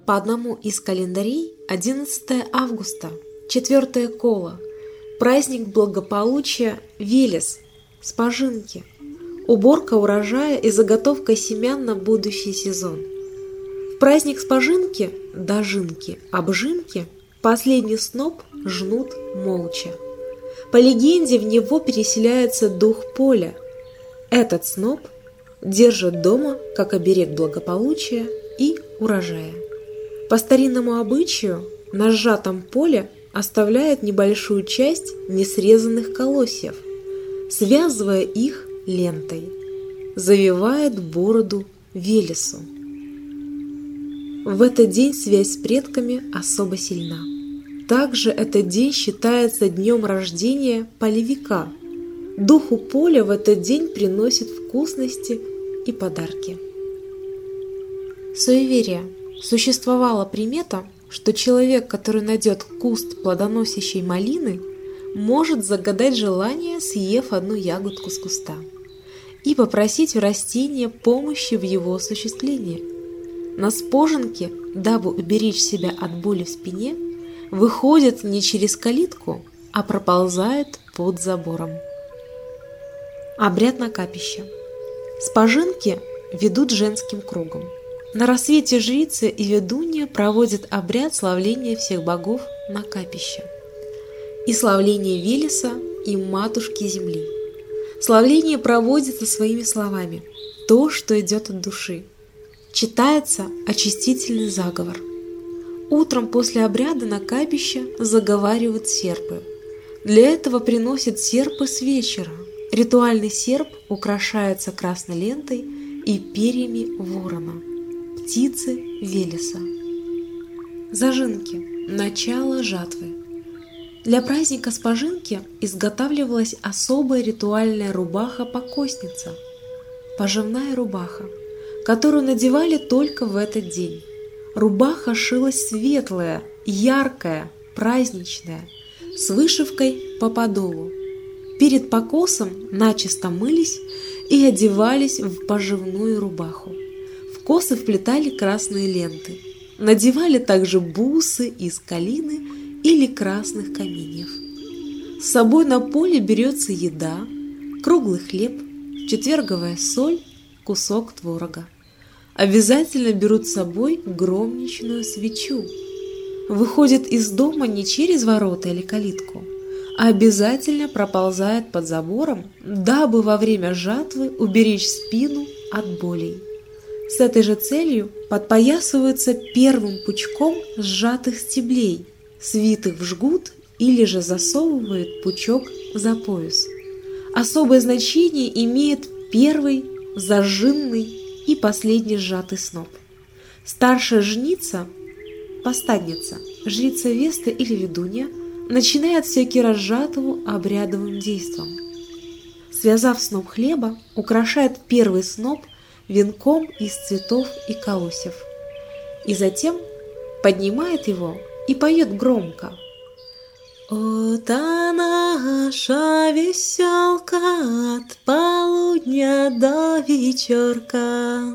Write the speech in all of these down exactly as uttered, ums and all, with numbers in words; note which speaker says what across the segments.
Speaker 1: По одному из календарей одиннадцатое августа, четвертое коло, праздник благополучия Велес, спажинки, уборка урожая и заготовка семян на будущий сезон. В праздник спажинки, дожинки, обжинки последний сноп жнут молча. По легенде, в него переселяется дух поля. Этот сноп держит дома как оберег благополучия и урожая. По старинному обычаю на сжатом поле оставляет небольшую часть несрезанных колосьев, связывая их лентой, завивает бороду Велесу. В этот день связь с предками особо сильна. Также этот день считается днем рождения полевика. Духу поля в этот день приносят вкусности и подарки. Суеверие. Существовала примета, что человек, который найдет куст плодоносящей малины, может загадать желание, съев одну ягодку с куста, и попросить у растения помощи в его осуществлении. На спожинке, дабы уберечь себя от боли в спине, выходит не через калитку, а проползает под забором. Обряд на капище. Спажинки ведут женским кругом. На рассвете жрицы и ведунья проводят обряд славления всех богов на капище и славление Велеса и Матушки Земли. Славление проводится своими словами, то, что идет от души. Читается очистительный заговор. Утром после обряда на капище заговаривают серпы. Для этого приносят серпы с вечера. Ритуальный серп украшается красной лентой и перьями ворона, птицы Велеса. Зажинки. Начало жатвы. Для праздника спажинки изготавливалась особая ритуальная рубаха-покосница, пожевная рубаха, которую надевали только в этот день. Рубаха шилась светлая, яркая, праздничная, с вышивкой по подолу. Перед покосом начисто мылись и одевались в пожевную рубаху. В косы вплетали красные ленты. Надевали также бусы из калины или красных каменьев. С собой на поле берется еда, круглый хлеб, четверговая соль, кусок творога. Обязательно берут с собой громничную свечу. Выходит из дома не через ворота или калитку, а обязательно проползает под забором, дабы во время жатвы уберечь спину от болей. С этой же целью подпоясываются первым пучком сжатых стеблей, свитых в жгут или же засовывают пучок за пояс. Особое значение имеет первый, зажинный и последний сжатый сноп. Старшая жница, постадница, жрица Веста или ведунья, начинает всякий раз жатву обрядовым действом. Связав сноп хлеба, украшает первый сноп венком из цветов и колосьев, и затем поднимает его и поет громко: «О, та наша веселка от полудня до вечерка,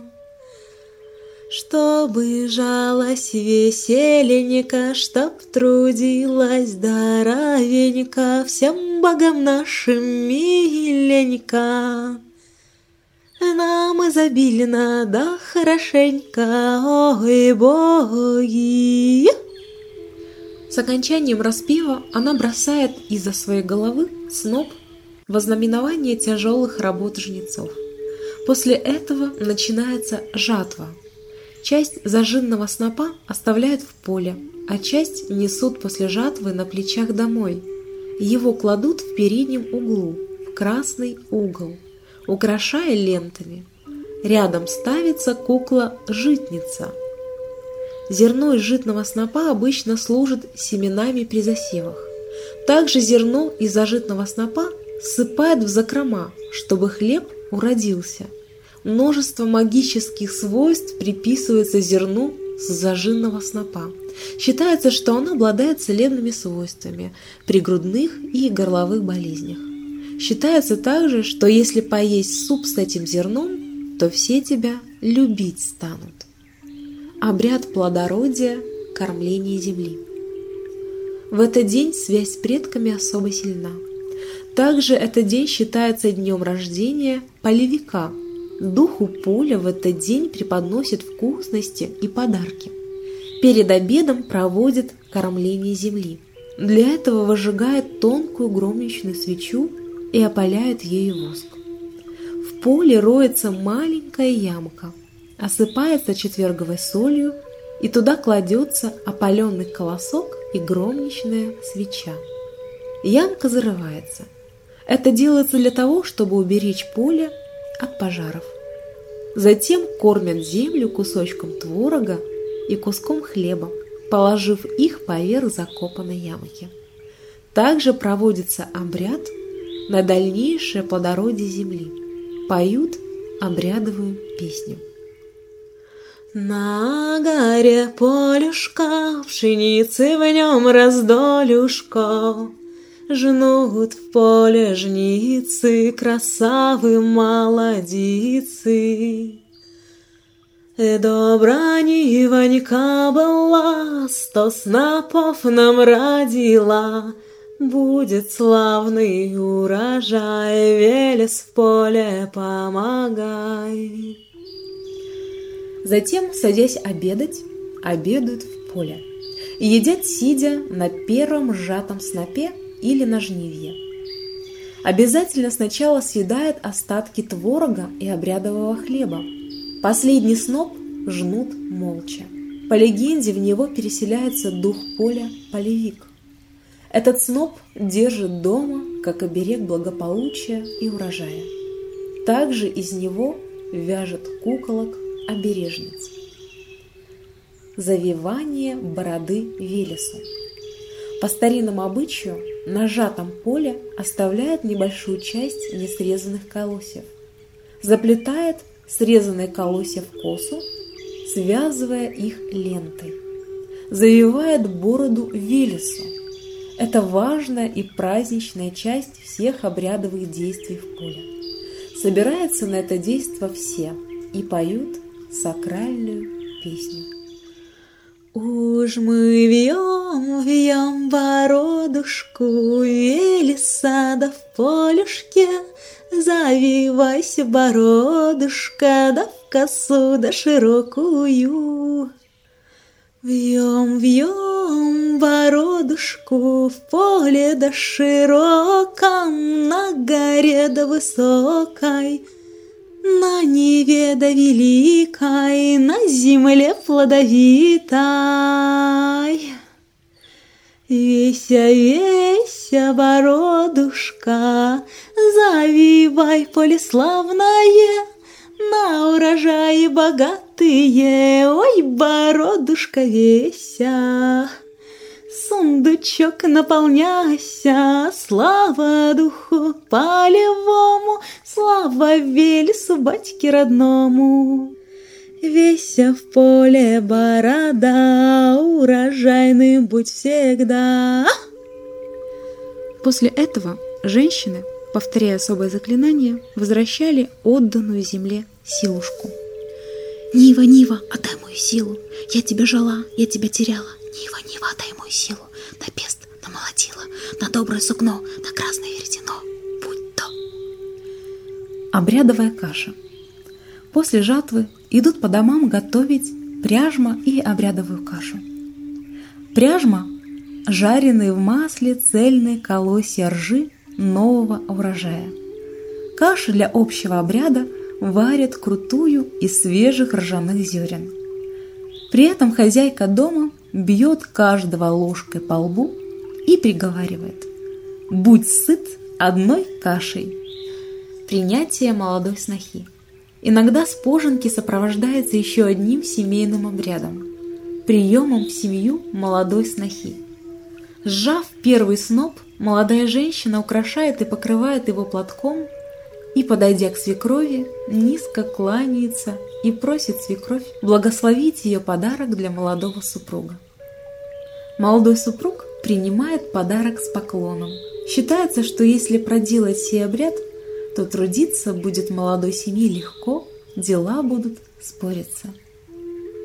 Speaker 1: чтобы жалась веселенько, чтоб трудилась здоровенько, всем богам нашим миленько, нам изобильно да хорошенько, ой, боги». С окончанием распева она бросает из-за своей головы сноп во знаменование тяжелых работ жнецов. После этого начинается жатва. Часть зажинного снопа оставляют в поле, а часть несут после жатвы на плечах домой. Его кладут в переднем углу, в красный угол, украшая лентами. Рядом ставится кукла-житница. Зерно из житного снопа обычно служит семенами при засевах. Также зерно из зажитного снопа ссыпают в закрома, чтобы хлеб уродился. Множество магических свойств приписывается зерну с зажинного снопа. Считается, что оно обладает целебными свойствами при грудных и горловых болезнях. Считается также, что если поесть суп с этим зерном, то все тебя любить станут. обряд плодородия, кормления земли. В этот день связь с предками особо сильна. Также этот день считается днем рождения полевика. Духу поля в этот день преподносят вкусности и подарки. Перед обедом проводят кормление земли. Для этого выжигают тонкую громничную свечу и опаляют ею воск. В поле роется маленькая ямка, осыпается четверговой солью, и туда кладется опаленный колосок и громничная свеча. Ямка зарывается. Это делается для того, чтобы уберечь поле от пожаров. Затем кормят землю кусочком творога и куском хлеба, положив их поверх закопанной ямки. Также проводится обряд на дальнейшее плодородие земли. Поют обрядовую песню. На горе полюшка, пшеницы в нем раздолюшка, жнут в поле жницы, красавы молодицы. Добра Нивонька была, сто снопов нам родила, будет славный урожай, Велес в поле помогай. Затем, садясь обедать, обедают в поле. Едят сидя на первом сжатом снопе или на жнивье. Обязательно сначала съедают остатки творога и обрядового хлеба. Последний сноп жнут молча. По легенде, в него переселяется дух поля полевик. Этот сноп держит дома, как оберег благополучия и урожая. Также из него вяжет куколок-обережниц. Завивание бороды Велесу. По старинному обычаю на сжатом поле оставляют небольшую часть несрезанных колосьев. Заплетает срезанные колосья в косу, связывая их лентой. Завивает бороду Велесу. Это важная и праздничная часть всех обрядовых действий в поле. Собираются на это действо все и поют сакральную песню. Уж мы вьем, вьем бородушку Велеса да в полюшке, завивайся, бородушка, да в косу да широкую. Вьем, вьем бородушку в поле да широком, на горе да высокой, на Неве да великой, на земле плодовитой. Веся, веся, бородушка, завивай поле славное, на урожаи богатые, ой, бородушка, веся. Сундучок наполняйся, слава духу полевому, слава Велесу, батьке родному. Веся в поле борода, урожайным будь всегда. После этого женщины, повторяя особое заклинание, возвращали отданную земле силушку. Нива, Нива, отдай мою силу, я тебя жила, я тебя теряла. Нива, Нива, отдай мою силу, на пест, на молотило, на доброе сукно, на красное веретено, будь то. Обрядовая каша. После жатвы идут по домам готовить пряжма и обрядовую кашу. Пряжма – жареные в масле цельные колосья ржи нового урожая. Кашу для общего обряда варят крутую из свежих ржаных зерен. При этом хозяйка дома бьет каждого ложкой по лбу и приговаривает: «Будь сыт одной кашей». Принятие молодой снохи. Иногда споженки сопровождаются еще одним семейным обрядом – приемом в семью молодой снохи. Сжав первый сноп, молодая женщина украшает и покрывает его платком и, подойдя к свекрови, низко кланяется и просит свекровь благословить ее подарок для молодого супруга. Молодой супруг принимает подарок с поклоном. Считается, что если проделать сей обряд, то трудиться будет молодой семье легко, дела будут спориться.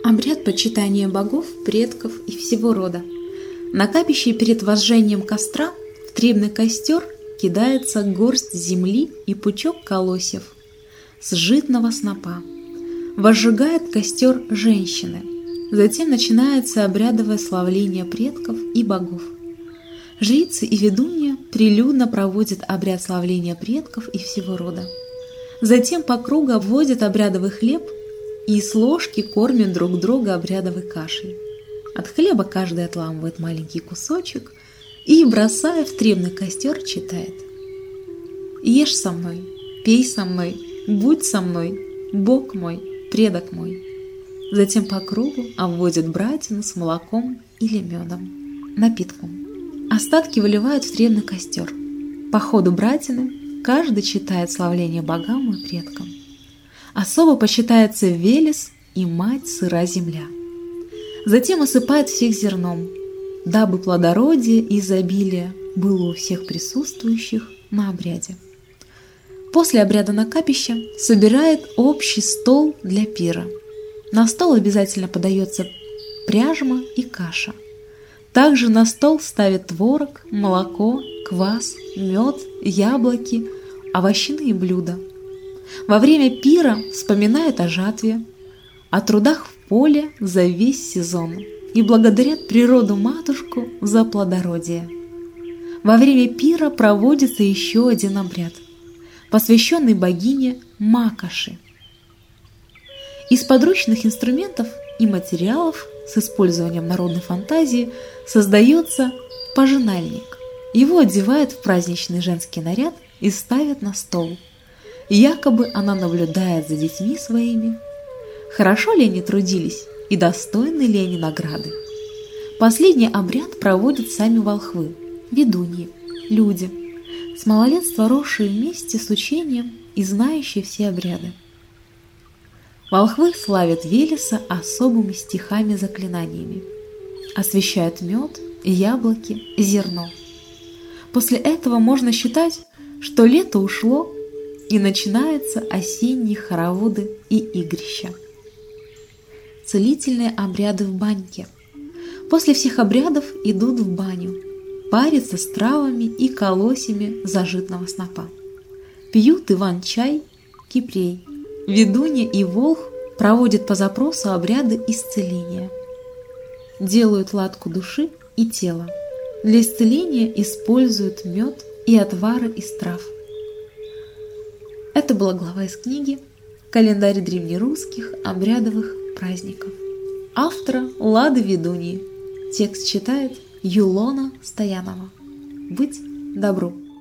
Speaker 1: Обряд почитания богов, предков и всего рода. На капище перед возжжением костра в требный костер кидается горсть земли и пучок колосьев с житного снопа. Возжигает костер женщины. Затем начинается обрядовое славление предков и богов. Жрицы и ведунья прилюдно проводят обряд славления предков и всего рода. Затем по кругу обводят обрядовый хлеб и с ложки кормят друг друга обрядовой кашей. От хлеба каждый отламывает маленький кусочек и, бросая в требный костер, читает: «Ешь со мной, пей со мной, будь со мной, Бог мой, предок мой». Затем по кругу обводят братину с молоком или медом, напитком. Остатки выливают в требный костер. По ходу братины каждый читает славление богам и предкам. Особо почитается Велес и мать сыра земля. Затем осыпает всех зерном, дабы плодородие и изобилие было у всех присутствующих на обряде. После обряда на капище собирает общий стол для пира. На стол обязательно подается пряжма и каша. Также на стол ставят творог, молоко, квас, мед, яблоки, овощные блюда. Во время пира вспоминают о жатве, о трудах в поле за весь сезон и благодарят природу-матушку за плодородие. Во время пира проводится еще один обряд, посвященный богине Макоши. Из подручных инструментов и материалов с использованием народной фантазии создается пожинальник. Его одевают в праздничный женский наряд и ставят на стол. Якобы она наблюдает за детьми своими. Хорошо ли они трудились и достойны ли они награды? Последний обряд проводят сами волхвы, ведуньи, люди, с малолетства росшие вместе с учением и знающие все обряды. Волхвы славят Велеса особыми стихами-заклинаниями, освящают мед, яблоки, зерно. После этого можно считать, что лето ушло и начинаются осенние хороводы и игрища. Целительные обряды в баньке. После всех обрядов идут в баню, парятся с травами и колосьями зажитного снопа. Пьют иван-чай, кипрей. Ведунья и волх проводят по запросу обряды исцеления. Делают ладку души и тела. Для исцеления используют мед и отвары из трав. Это была глава из книги «Календарь древнерусских обрядовых праздников». Автора Лады Ведуньи. Текст читает Юлона Стоянова. Быть добру!